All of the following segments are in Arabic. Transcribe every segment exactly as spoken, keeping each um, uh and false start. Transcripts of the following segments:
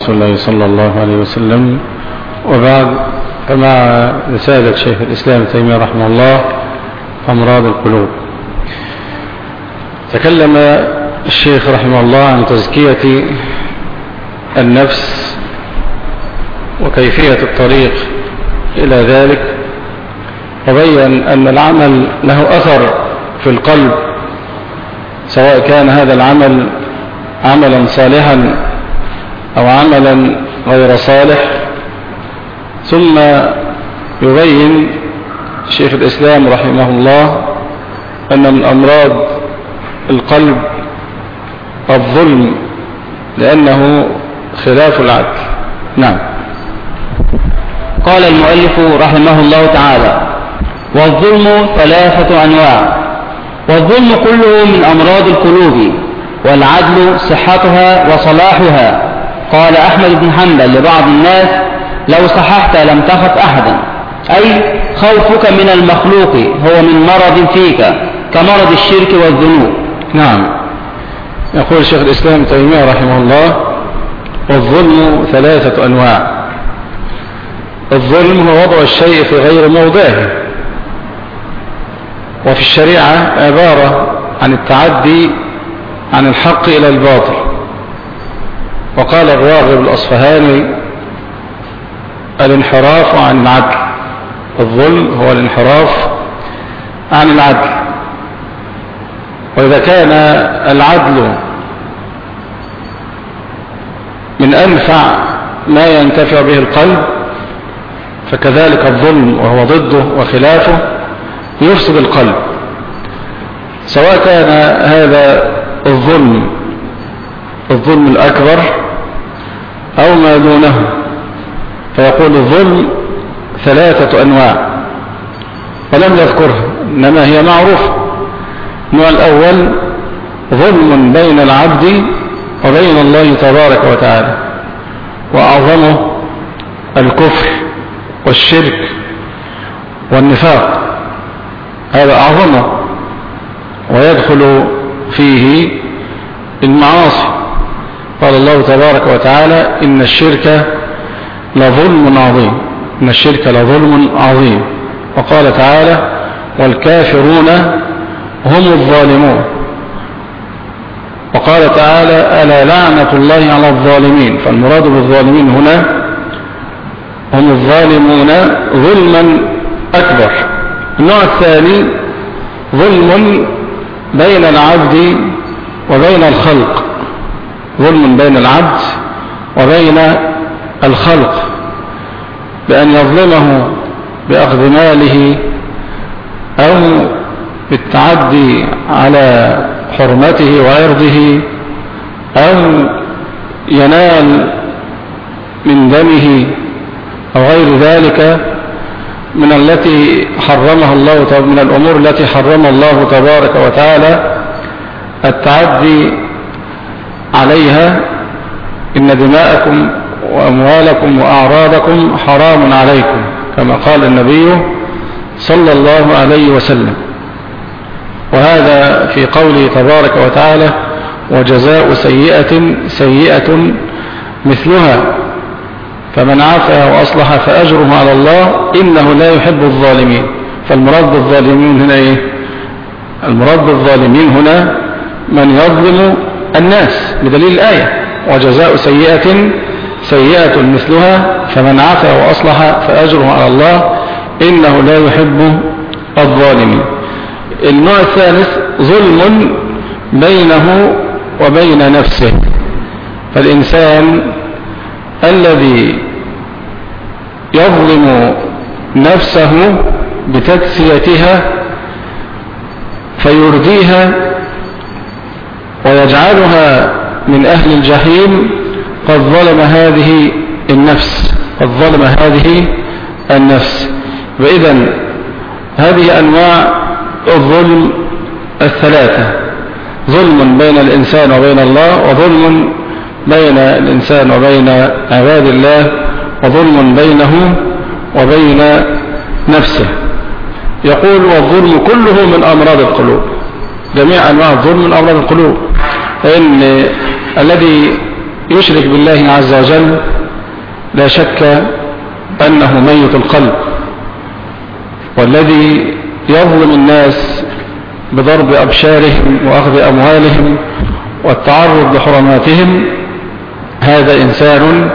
رسول الله صلى الله عليه وسلم. وبعد، فمع رسالة شيخ الإسلام ابن تيمية رحمه الله أمراض القلوب. تكلم الشيخ رحمه الله عن تزكية النفس وكيفية الطريق إلى ذلك، وبين أن العمل له أثر في القلب، سواء كان هذا العمل عملا صالحا أو عملا غير صالح. ثم يبين شيخ الإسلام رحمه الله أن من أمراض القلب الظلم، لأنه خلاف العدل. نعم. قال المؤلف رحمه الله تعالى: والظلم ثلاثة أنواع، والظلم كله من أمراض القلوب، والعدل صحتها وصلاحها. قال أحمد بن حنبل لبعض الناس: لو صححت لم تخف أحدا، أي خوفك من المخلوق هو من مرض فيك كمرض الشرك والذنوب. نعم. يقول شيخ الإسلام ابن تيمية رحمه الله: والظلم ثلاثة أنواع. الظلم هو وضع الشيء في غير موضعه، وفي الشريعة عبارة عن التعدي عن الحق إلى الباطل. وقال الراغب الأصفهاني: الانحراف عن العدل. الظلم هو الانحراف عن العدل. وإذا كان العدل من أنفع ما ينتفع به القلب، فكذلك الظلم وهو ضده وخلافه يفسد القلب، سواء كان هذا الظلم الظلم الأكبر أو ما دونه. فيقول الظلم ثلاثة أنواع ولم يذكرها، إنما هي معروفة. النوع الأول ظلم بين العبد وبين الله تبارك وتعالى، وأعظمه الكفر والشرك والنفاق، هذا أعظمه، ويدخل فيه المعاصي. قال الله تبارك وتعالى: إن الشرك لظلم عظيم، إن الشرك لظلم عظيم. وقال تعالى: والكافرون هم الظالمون. وقال تعالى: ألا لعنة الله على الظالمين. فالمراد بالظالمين هنا هم الظالمون ظلما أكبر. النوع الثاني ظلم بين العبد وبين الخلق، ظلم بين العبد وبين الخلق، بأن يظلمه بأخذ ماله أو بالتعدي على حرمته وعرضه، أو ينال من دمه أو غير ذلك من التي حرمها الله، من الأمور التي حرم الله تبارك وتعالى التعدي عليها. إن دماءكم وأموالكم وأعراضكم حرام عليكم، كما قال النبي صلى الله عليه وسلم. وهذا في قوله تبارك وتعالى: وجزاء سيئة سيئة مثلها، فمن عفا وأصلح فأجره على الله إنه لا يحب الظالمين. فالمراد بالظالمين هنا إيه؟ المراد بالظالمين هنا من يظلم الناس، بدليل الآية: وجزاء سيئة سيئة مثلها فمن عفا وأصلح فأجره على الله إنه لا يحب الظالمين. النوع الثالث ظلم بينه وبين نفسه. فالإنسان الذي يظلم نفسه بتكسيتها فيرديها ويجعلها من أهل الجحيم، قد ظلم هذه النفس، قد ظلم هذه النفس. وإذن هذه أنواع الظلم الثلاثة: ظلم بين الإنسان وبين الله، وظلم بين الإنسان وبين عباد الله، وظلم بينه وبين نفسه. يقول: والظلم كله من أمراض القلوب. جميع أنواع الظلم من أمراض القلوب، فإن الذي يشرك بالله عز وجل لا شك أنه ميت القلب، والذي يظلم الناس بضرب أبشارهم وأخذ أموالهم والتعرض لحرماتهم هذا إنسان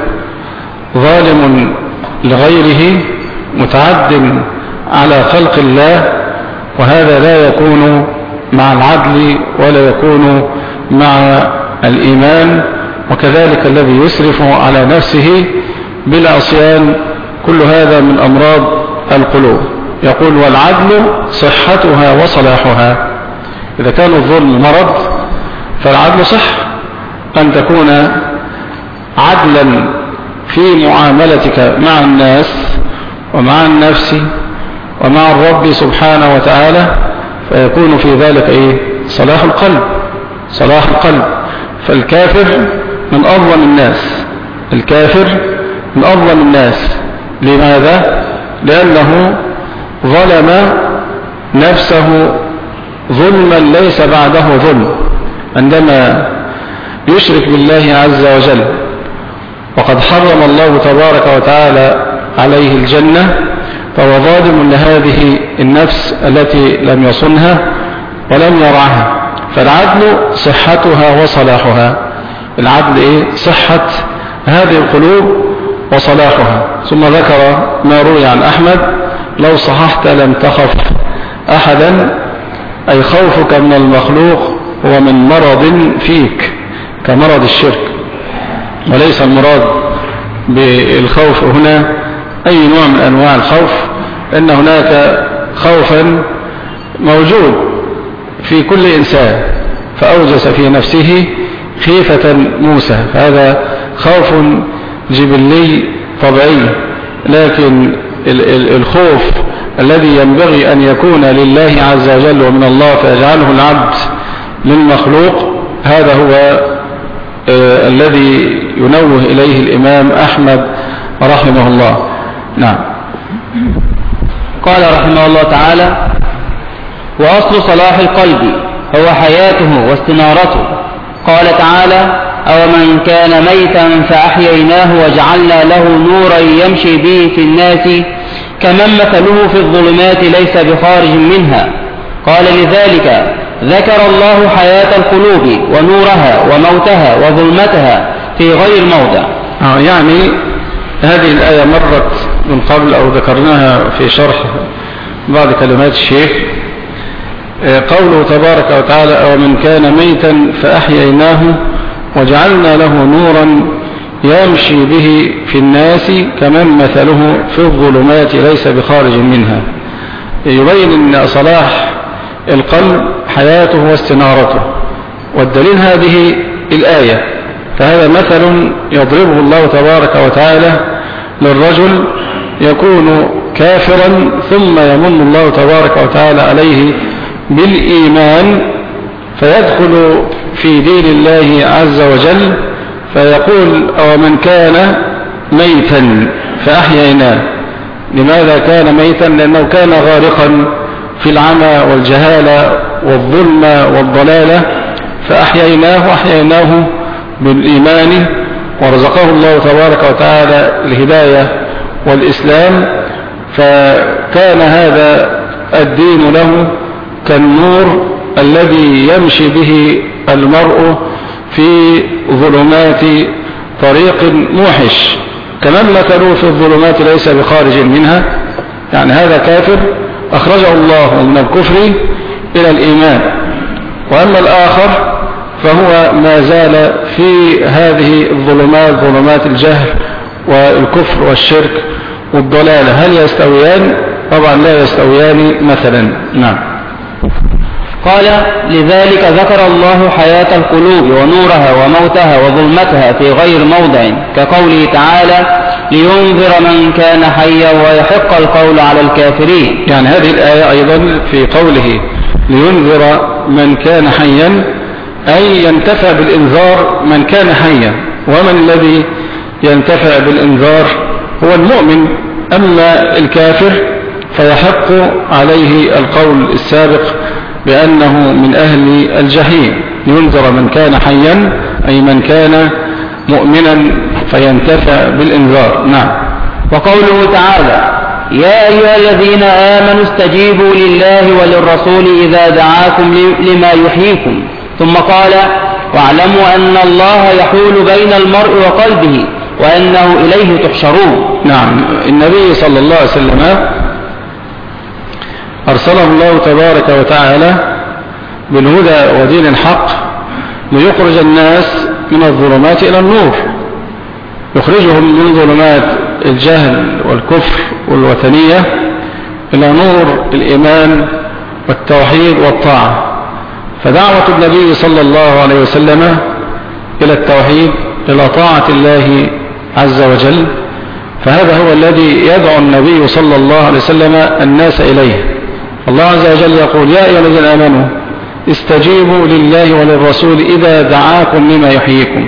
ظالم لغيره متعد على خلق الله، وهذا لا يكون مع العدل ولا يكون مع الإيمان. وكذلك الذي يسرف على نفسه بالعصيان، كل هذا من أمراض القلوب. يقول والعدل صحتها وصلاحها. إذا كان الظلم مرض فالعدل صح، أن تكون عدلا في معاملتك مع الناس ومع النفس ومع الرب سبحانه وتعالى، فيكون في ذلك إيه؟ صلاح القلب. صلاح القلب. فالكافر من أظلم الناس، الكافر من أظلم الناس. لماذا؟ لأنه ظلم نفسه ظلما ليس بعده ظلم. عندما يشرك بالله عز وجل وقد حرم الله تبارك وتعالى عليه الجنة، فهو ظالم لهذه النفس التي لم يصنها ولم يرعها. فالعدل صحتها وصلاحها. العدل إيه؟ صحة هذه القلوب وصلاحها. ثم ذكر ما روي عن أحمد: لو صححت لم تخف أحدا، أي خوفك من المخلوق هو من مرض فيك كمرض الشرك، وليس المراد بالخوف هنا أي نوع من أنواع الخوف، إن هناك خوفا موجود في كل إنسان فأوجس في نفسه خيفة موسى، هذا خوف جبلي طبيعي. لكن الخوف الذي ينبغي أن يكون لله عز وجل ومن الله فيجعله العبد للمخلوق، هذا هو آه الذي ينوه إليه الإمام أحمد رحمه الله. نعم. قال رحمه الله تعالى: وأصل صلاح القلب هو حياته واستنارته. قال تعالى: أو من كان ميتا فأحييناه وجعلنا له نورا يمشي به في الناس كمن مثله في الظلمات ليس بخارج منها. قال: لذلك ذكر الله حياة القلوب ونورها وموتها وظلمتها في غير موضع. آه يعني هذه الآية مرت من قبل أو ذكرناها في شرح بعض كلمات الشيخ. قوله تبارك وتعالى: أو من كان ميتا فأحييناه وجعلنا له نورا يمشي به في الناس كمن مثله في الظلمات ليس بخارج منها. يبين أن صلاح القلب حياته واستنارته، والدليل هذه الآية. فهذا مثل يضربه الله تبارك وتعالى للرجل يكون كافرا ثم يمن الله تبارك وتعالى عليه بالإيمان فيدخل في دين الله عز وجل، فيقول: أو من كان ميتا فأحييناه. لماذا كان ميتا؟ لأنه كان غارقا في العمى والجهالة والظلمة والضلالة، فأحييناه أحييناه بالإيمان، ورزقه الله تبارك وتعالى الهداية والإسلام، فكان هذا الدين له كالنور الذي يمشي به المرء في ظلمات طريق موحش، كمن مثلوا في الظلمات ليس بخارج منها. يعني هذا كافر أخرجه الله من الكفر إلى الإيمان، وأما الآخر فهو ما زال في هذه الظلمات، ظلمات الجهل والكفر والشرك والضلالة. هل يستويان؟ طبعا لا يستويان مثلا. نعم. قال: لذلك ذكر الله حياة القلوب ونورها وموتها وظلمتها في غير موضع، كقوله تعالى: لينذر من كان حيا ويحق القول على الكافرين. يعني هذه الآية أيضا في قوله لينذر من كان حيا، أي ينتفع بالإنذار من كان حيا. ومن الذي ينتفع بالإنذار؟ هو المؤمن. أما الكافر فيحق عليه القول السابق بأنه من أهل الجحيم. ينذر من كان حيا أي من كان مؤمنا فينتفع بالإنذار. نعم. وقوله تعالى: يا أيها الذين آمنوا استجيبوا لله وللرسول إذا دعاكم لما يحييكم، ثم قال: واعلموا أن الله يحول بين المرء وقلبه وأنه إليه تحشرون. نعم. النبي صلى الله عليه وسلم أرسله الله تبارك وتعالى بالهدى ودين الحق ليخرج الناس من الظلمات إلى النور، يخرجهم من ظلمات الجهل والكفر والوثنية إلى نور الإيمان والتوحيد والطاعة. فدعوة النبي صلى الله عليه وسلم إلى التوحيد، إلى طاعة الله عز وجل، فهذا هو الذي يدعو النبي صلى الله عليه وسلم الناس إليه. الله عز وجل يقول: يا أيها الذين آمنوا استجيبوا لله وللرسول إذا دعاكم لما يحييكم.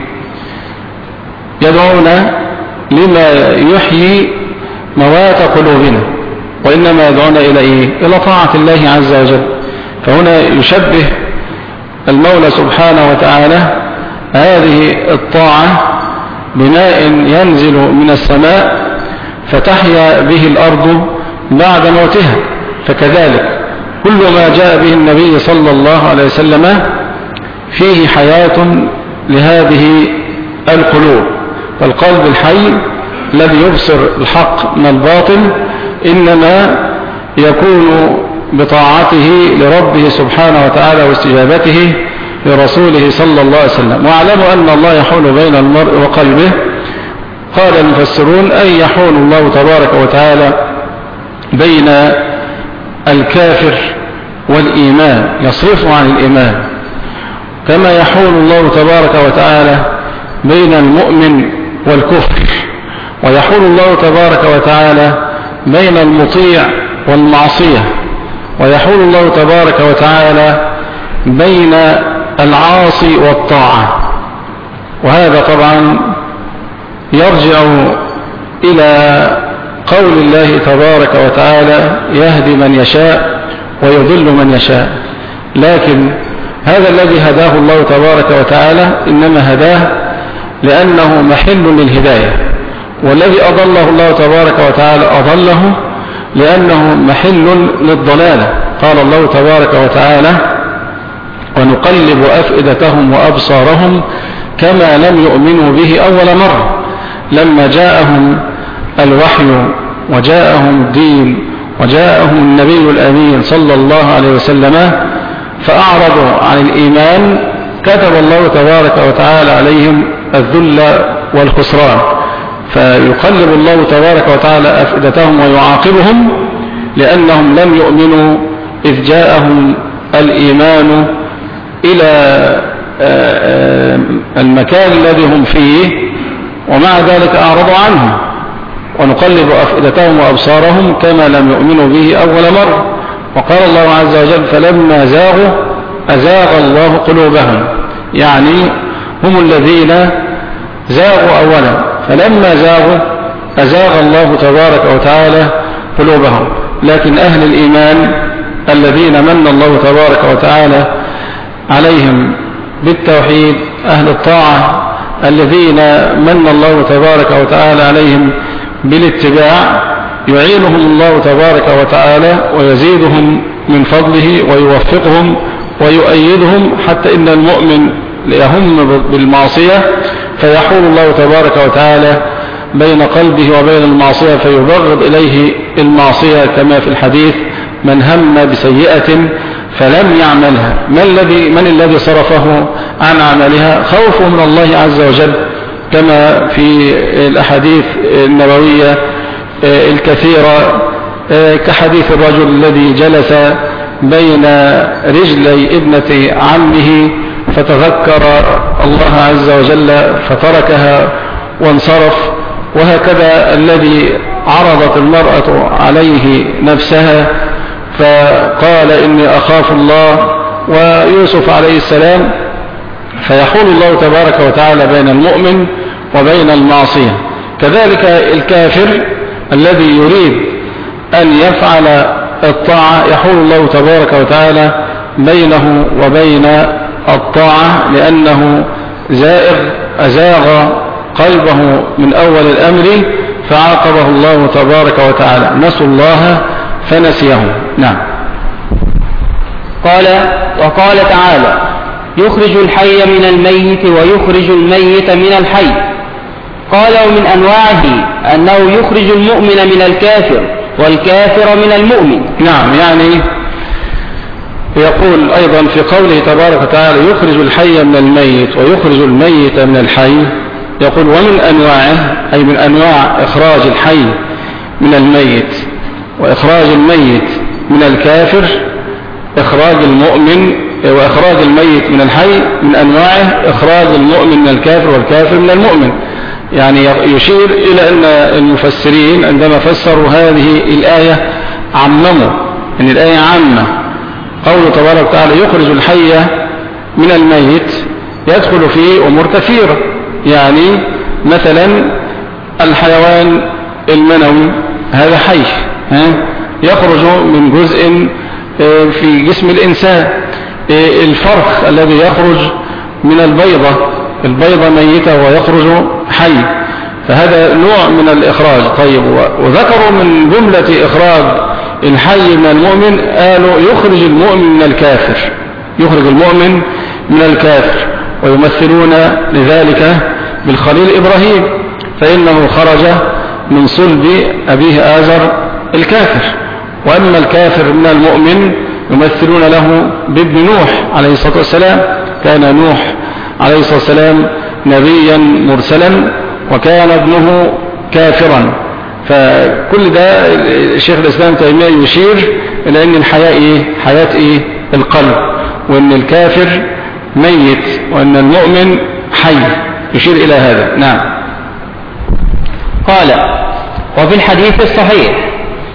يدعونا لما يحيي موات قلوبنا، وإنما يدعونا إلى إيه؟ إلى طاعة الله عز وجل. فهنا يشبه المولى سبحانه وتعالى هذه الطاعة بماء ينزل من السماء فتحيا به الأرض بعد موتها، فكذلك كل ما جاء به النبي صلى الله عليه وسلم فيه حياة لهذه القلوب. فالقلب الحي الذي يبصر الحق من الباطل إنما يكون بطاعته لربه سبحانه وتعالى واستجابته لرسوله صلى الله عليه وسلم. واعلموا أن الله يحول بين المرء وقلبه. قال المفسرون: أي يحول الله تبارك وتعالى بين الكافر والإيمان، يصرفه عن الإيمان، كما يحول الله تبارك وتعالى بين المؤمن والكفر، ويحول الله تبارك وتعالى بين المطيع والمعصية، ويحول الله تبارك وتعالى بين العاصي والطاعة. وهذا طبعا يرجع إلى قول الله تبارك وتعالى: يهدي من يشاء ويضل من يشاء. لكن هذا الذي هداه الله تبارك وتعالى إنما هداه لأنه محل للهداية، والذي أضله الله تبارك وتعالى أضله لأنه محل للضلالة. قال الله تبارك وتعالى: ونقلب أفئدتهم وأبصارهم كما لم يؤمنوا به أول مرة. لما جاءهم الوحي وجاءهم الدين وجاءهم النبي الأمين صلى الله عليه وسلم فأعرضوا عن الإيمان، كتب الله تبارك وتعالى عليهم الذل والخسران، فيقلب الله تبارك وتعالى أفئدتهم ويعاقبهم لأنهم لم يؤمنوا إذ جاءهم الإيمان إلى المكان الذي هم فيه، ومع ذلك أعرضوا عنه. ونقلب أفئدتهم وأبصارهم كما لم يؤمنوا به أول مرة. وقال الله عز وجل: فلما زاغوا أزاغ الله قلوبهم، يعني هم الذين زاغوا أولا، فلما زاغوا أزاغ الله تبارك وتعالى قلوبهم. لكن أهل الإيمان الذين من الله تبارك وتعالى عليهم بالتوحيد، أهل الطاعة الذين من الله تبارك وتعالى عليهم بالاتباع، يعينهم الله تبارك وتعالى ويزيدهم من فضله ويوفقهم ويؤيدهم، حتى إن المؤمن ليهم بالمعصية فيحول الله تبارك وتعالى بين قلبه وبين المعصية فيبغض إليه المعصية، كما في الحديث: من هم بسيئة فلم يعملها، من الذي من الذي صرفه عن عملها؟ خوفه من الله عز وجل، كما في الأحاديث النبوية الكثيرة، كحديث الرجل الذي جلس بين رجلي ابنة عمه فتذكر الله عز وجل فتركها وانصرف. وهكذا الذي عرضت المرأة عليه نفسها فقال: إني أخاف الله، ويوسف عليه السلام، فيحول الله تبارك وتعالى بين المؤمن وبين المعصية. كذلك الكافر الذي يريد أن يفعل الطاعة يحول الله تبارك وتعالى بينه وبين الطاعة، لأنه زائغ أزاغ قلبه من أول الأمر فعاقبه الله تبارك وتعالى. نسوا الله فنسيهم. نعم. قال وقال تعالى يخرج الحي من الميت ويخرج الميت من الحي. قال ومن أنواعه أنه يخرج المؤمن من الكافر والكافر من المؤمن. نعم، يعني يقول أيضا في قوله تبارك وتعالى يخرج الحي من الميت ويخرج الميت من الحي، يقول ومن أنواعه أي من أنواع إخراج الحي من الميت وإخراج الميت من الكافر إخراج المؤمن، وإخراج الميت من الحي من أنواعه إخراج المؤمن من الكافر والكافر من المؤمن. يعني يشير إلى أن المفسرين عندما فسروا هذه الآية عمموا، أن الآية عامة. قوله تبارك وتعالى يخرج الحي من الميت يدخل فيه أمور كثيرة، يعني مثلا الحيوان المنوي هذا حي يخرج من جزء في جسم الإنسان، الفرخ الذي يخرج من البيضة، البيضة ميتة ويخرج حي، فهذا نوع من الإخراج. طيب، وذكروا من جملة إخراج الحي من المؤمن قالوا يخرج المؤمن من الكافر، يخرج المؤمن من الكافر، ويمثلون لذلك بالخليل إبراهيم فإنه خرج من صلب أبيه آزر الكافر. وأما الكافر من المؤمن يمثلون له بابن نوح عليه الصلاة والسلام، كان نوح عليه الصلاة والسلام نبيا مرسلا وكان ابنه كافرا. فكل ده الشيخ الإسلام تيمية يشير إلى أن الحياة إيه؟ حياة إيه؟ القلب، وأن الكافر ميت وأن المؤمن حي، يشير إلى هذا. نعم. قال وفي الحديث الصحيح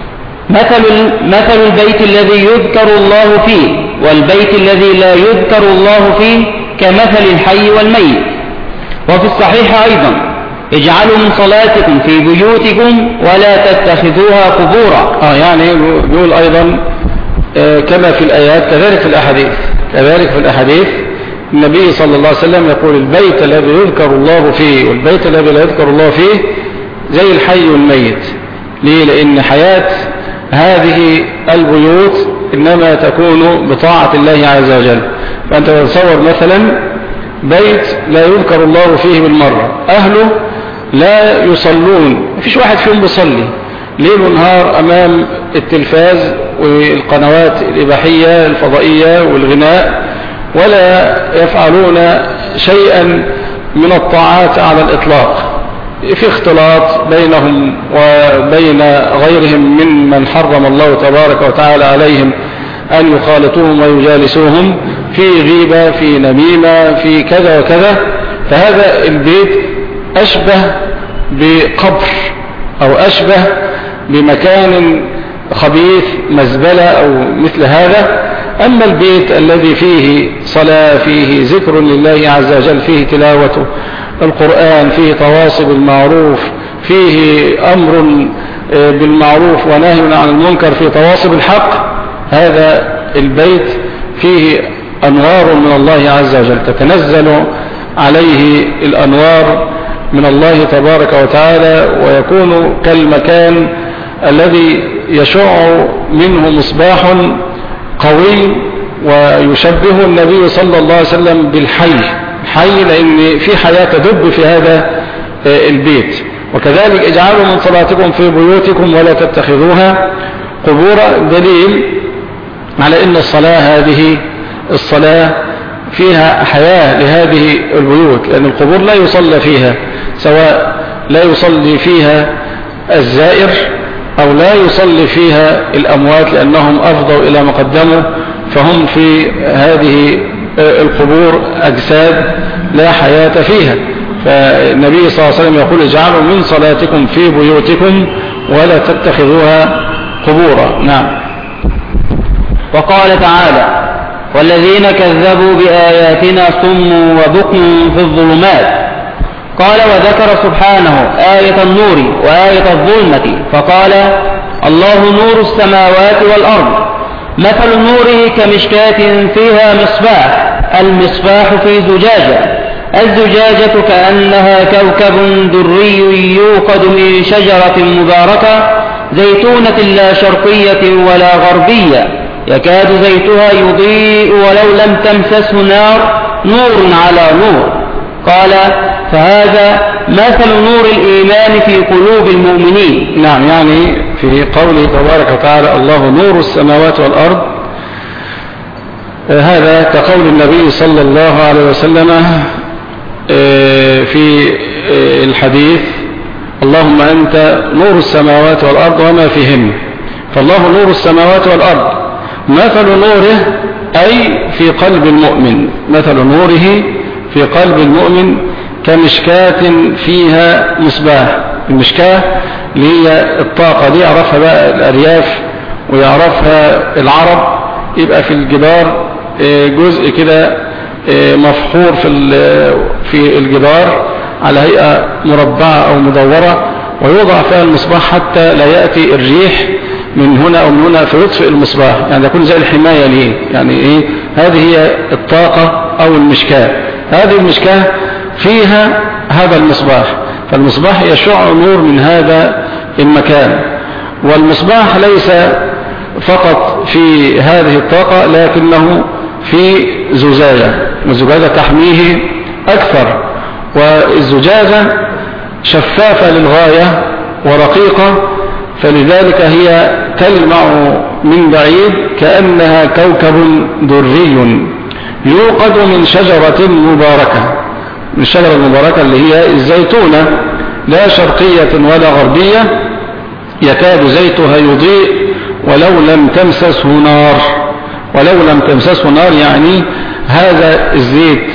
مثل, مثل البيت الذي يذكر الله فيه والبيت الذي لا يذكر الله فيه كمثل الحي والميت. وفي الصحيح أيضا اجعلوا من صلاتكم في بيوتكم ولا تتخذوها قبورا. آه يعني يقول أيضا آه كما في الآيات كذلك في الأحاديث، كذلك في الأحاديث النبي صلى الله عليه وسلم يقول البيت الذي يذكر الله فيه والبيت الذي لا يذكر الله فيه زي الحي والميت. ليه؟ لأن حياة هذه البيوت إنما تكون بطاعة الله عز وجل. فأنت تتصور مثلا بيت لا يذكر الله فيه بالمرة، أهله لا يصلون، مفيش واحد فيهم بيصلي ليل ونهار أمام التلفاز والقنوات الإباحية الفضائية والغناء، ولا يفعلون شيئا من الطاعات على الإطلاق، في اختلاط بينهم وبين غيرهم ممن حرم الله تبارك وتعالى عليهم أن يخالطوهم ويجالسوهم، في غيبة، في نميمة، في كذا وكذا. فهذا البيت أشبه بقبر أو أشبه بمكان خبيث مزبلة أو مثل هذا. أما البيت الذي فيه صلاة، فيه ذكر لله عز وجل، فيه تلاوة القرآن، فيه تواصي بالمعروف، فيه أمر بالمعروف ونهي عن المنكر، فيه تواصي بالحق، هذا البيت فيه أنوار من الله عز وجل تتنزل عليه الأنوار من الله تبارك وتعالى، ويكون كالمكان الذي يشع منه مصباح قوي. ويشبه النبي صلى الله عليه وسلم بالحي، حي لأن في حياة تدب في هذا البيت. وكذلك اجعلوا من صلاتكم في بيوتكم ولا تتخذوها قبورا، دليل على أن الصلاة هذه الصلاة فيها حياة لهذه البيوت، لأن القبور لا يصلى فيها، سواء لا يصلي فيها الزائر أو لا يصلي فيها الأموات لأنهم أفضوا إلى ما قدموا، فهم في هذه القبور أجساد لا حياة فيها. فالنبي صلى الله عليه وسلم يقول اجعلوا من صلاتكم في بيوتكم ولا تتخذوها قبورا. نعم. وقال تعالى والذين كذبوا بآياتنا صم وبكم في الظلمات. قال وذكر سبحانه آية النور وآية الظلمة فقال الله نور السماوات والأرض مثل نوره كمشكاة فيها مصباح، المصباح في زجاجة الزجاجة كأنها كوكب دري يوقد من شجرة مباركة زيتونة لا شرقية ولا غربية يكاد زيتها يضيء ولو لم تمسسه نار نور على نور. قال فهذا مثل نور الإيمان في قلوب المؤمنين. نعم، يعني في قوله تبارك وتعالى الله نور السماوات والأرض، هذا كقول النبي صلى الله عليه وسلم في الحديث اللهم أنت نور السماوات والأرض وما فيهن. فالله نور السماوات والأرض، مثل نوره أي في قلب المؤمن، مثل نوره في قلب المؤمن كمشكاة فيها مصباح. المشكاة اللي هي الطاقة دي يعرفها بقى الأرياف ويعرفها العرب، يبقى في الجدار جزء كده مفحور في في الجدار على هيئة مربعة أو مدورة، ويوضع فيها المصباح حتى لا يأتي الريح من هنا أو من هنا فيطفئ المصباح، يعني يكون زي الحماية ليه. يعني إيه؟ هذه هي الطاقة أو المشكاة. هذه المشكاة فيها هذا المصباح، فالمصباح يشع نور من هذا المكان. والمصباح ليس فقط في هذه الطاقة لكنه في زجاجة، والزجاجة تحميه أكثر، والزجاجة شفافة للغاية ورقيقة، فلذلك هي تلمع من بعيد كأنها كوكب دري يوقد من شجرة مباركة، من الشجرة المباركة اللي هي الزيتونة لا شرقية ولا غربية يكاد زيتها يضيء ولو لم تمسسه نار. ولو لم تمسسه نار يعني هذا الزيت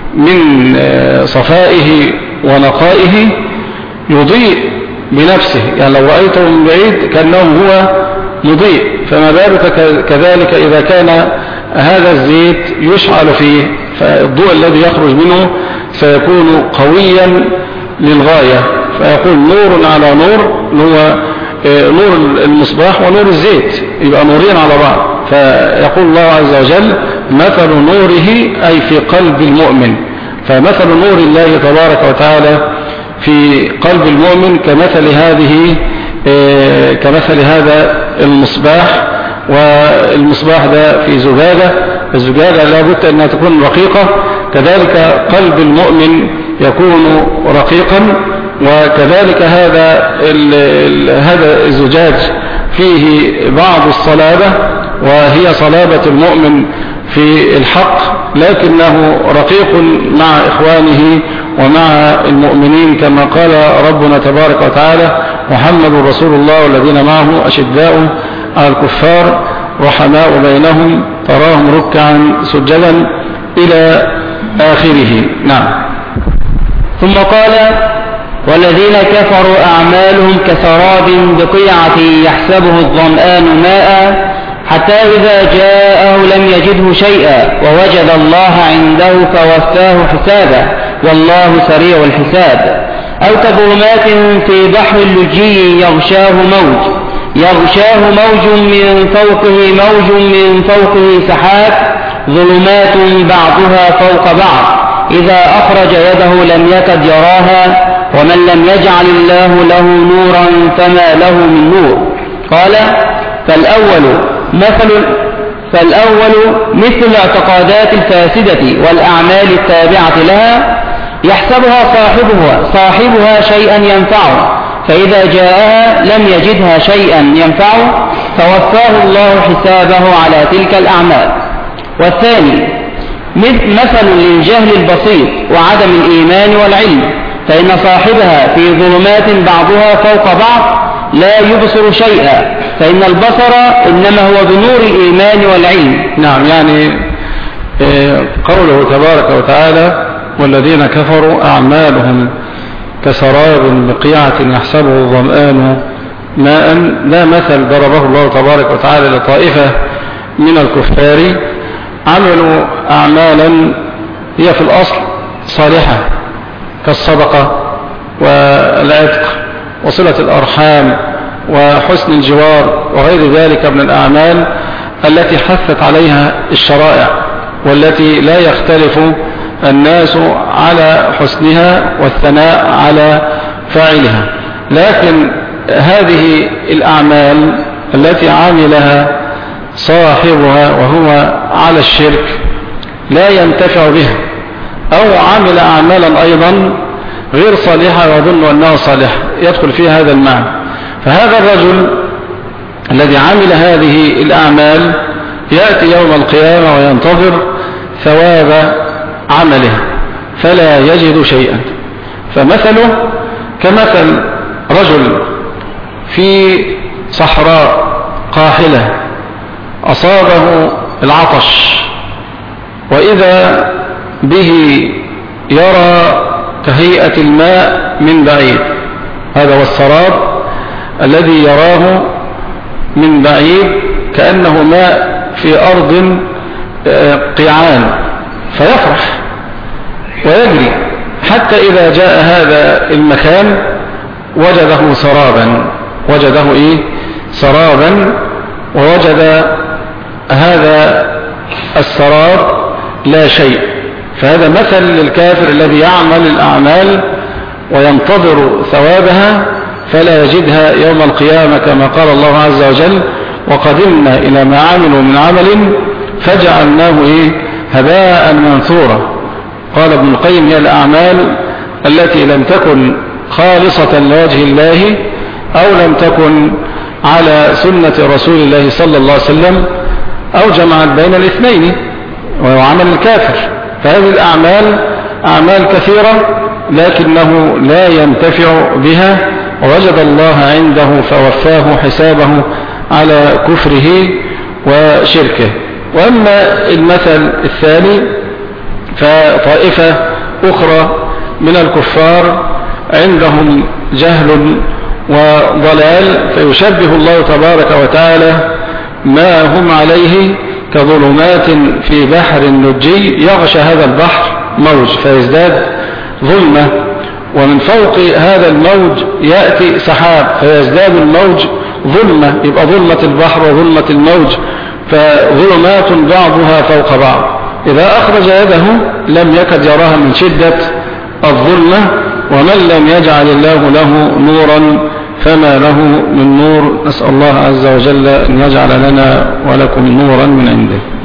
من صفائه ونقائه يضيء بنفسه، يعني لو رأيته من بعيد كأنه هو مضيء، فما بالك كذلك إذا كان هذا الزيت يشعل فيه، فالضوء الذي يخرج منه سيكون قويا للغاية، فيقول نور على نور، هو نور المصباح ونور الزيت، يبقى نورين على بعض. فيقول الله عز وجل مثل نوره أي في قلب المؤمن، فمثل نور الله تبارك وتعالى في قلب المؤمن كمثل هذه كمثل هذا المصباح. والمصباح ده في زجاجة، الزجاجة لابد أنها تكون رقيقة، كذلك قلب المؤمن يكون رقيقا، وكذلك هذا هذا الزجاج فيه بعض الصلابة، وهي صلابة المؤمن في الحق، لكنه رقيق مع إخوانه ومع المؤمنين، كما قال ربنا تبارك وتعالى محمد رسول الله والذين معه أشداء على الكفار رحماء بينهم تراهم ركعا سجدا إلى آخره. نعم. ثم قال والذين كفروا أعمالهم كسراب بقيعة يحسبه الظمآن ماء حتى إذا جاءه لم يجده شيئا ووجد الله عنده فوفاه حسابه والله سريع الحساب. أو كظلمات في بحر لجي يغشاه موج يغشاه موج من فوقه موج من فوقه سحاب ظلمات بعضها فوق بعض إذا أخرج يده لم يكد يراها ومن لم يجعل الله له نورا فما له من نور. قال فالأول مثل فالأول مثل اعتقادات الفاسدة والأعمال التابعة لها يحسبها صاحبها صاحبها شيئا ينفعه، فإذا جاءها لم يجدها شيئا ينفعه فوفاه الله حسابه على تلك الأعمال. والثاني مثل للجهل البسيط وعدم الإيمان والعلم، فإن صاحبها في ظلمات بعضها فوق بعض لا يبصر شيئا، فإن البصر إنما هو بنور الإيمان والعلم. نعم، يعني قوله تبارك وتعالى والذين كفروا أعمالهم كسراب بقيعة يحسبه الظمآن ماء، لا مثل ضربه الله تبارك وتعالى لطائفة من الكفار عملوا أعمالا هي في الأصل صالحة كالصدقة والعتق وصلة الأرحام وحسن الجوار وغير ذلك من الأعمال التي حثت عليها الشرائع والتي لا يختلف الناس على حسنها والثناء على فاعلها. لكن هذه الأعمال التي عملها صاحبها وهو على الشرك لا ينتفع بها، أو عمل أعمالا أيضا غير صالحة ويظن أنها صالحة، يدخل فيها هذا المعنى. فهذا الرجل الذي عمل هذه الأعمال يأتي يوم القيامة وينتظر ثواب عمله فلا يجد شيئا. فمثله كمثل رجل في صحراء قاحلة أصابه العطش، وإذا به يرى كهيئة الماء من بعيد، هذا هو السراب الذي يراه من بعيد كأنه ماء في أرض قيعان، فيفرح ويجري حتى إذا جاء هذا المكان وجده سرابا، وجده إيه؟ سرابا، ووجد هذا السراب لا شيء. فهذا مثل للكافر الذي يعمل الأعمال وينتظر ثوابها فلا يجدها يوم القيامة، كما قال الله عز وجل: وقدمنا إلى ما عملوا من عمل فجعلناه إيه؟ هباء منثورا. قال ابن القيم: هي الأعمال التي لم تكن خالصة لوجه الله أو لم تكن على سنة رسول الله صلى الله عليه وسلم أو جمعت بين الاثنين، وهو عمل الكافر. فهذه الأعمال أعمال كثيرة لكنه لا ينتفع بها، ووجد الله عنده فوفاه حسابه على كفره وشركه. وأما المثل الثاني فطائفة أخرى من الكفار عندهم جهل وضلال، فيشبه الله تبارك وتعالى ما هم عليه كظلمات في بحر لجي يغشى هذا البحر موج فيزداد ظلمة، ومن فوق هذا الموج يأتي سحاب فيزداد الموج ظلمة، يبقى ظلمة البحر وظلمة الموج، فظلمات بعضها فوق بعض. إذا أخرج يده لم يكد يراها من شدة الظلمة، ومن لم يجعل الله له نورا فما له من نور. نسأل الله عز وجل أن يجعل لنا ولكم نورا من عنده.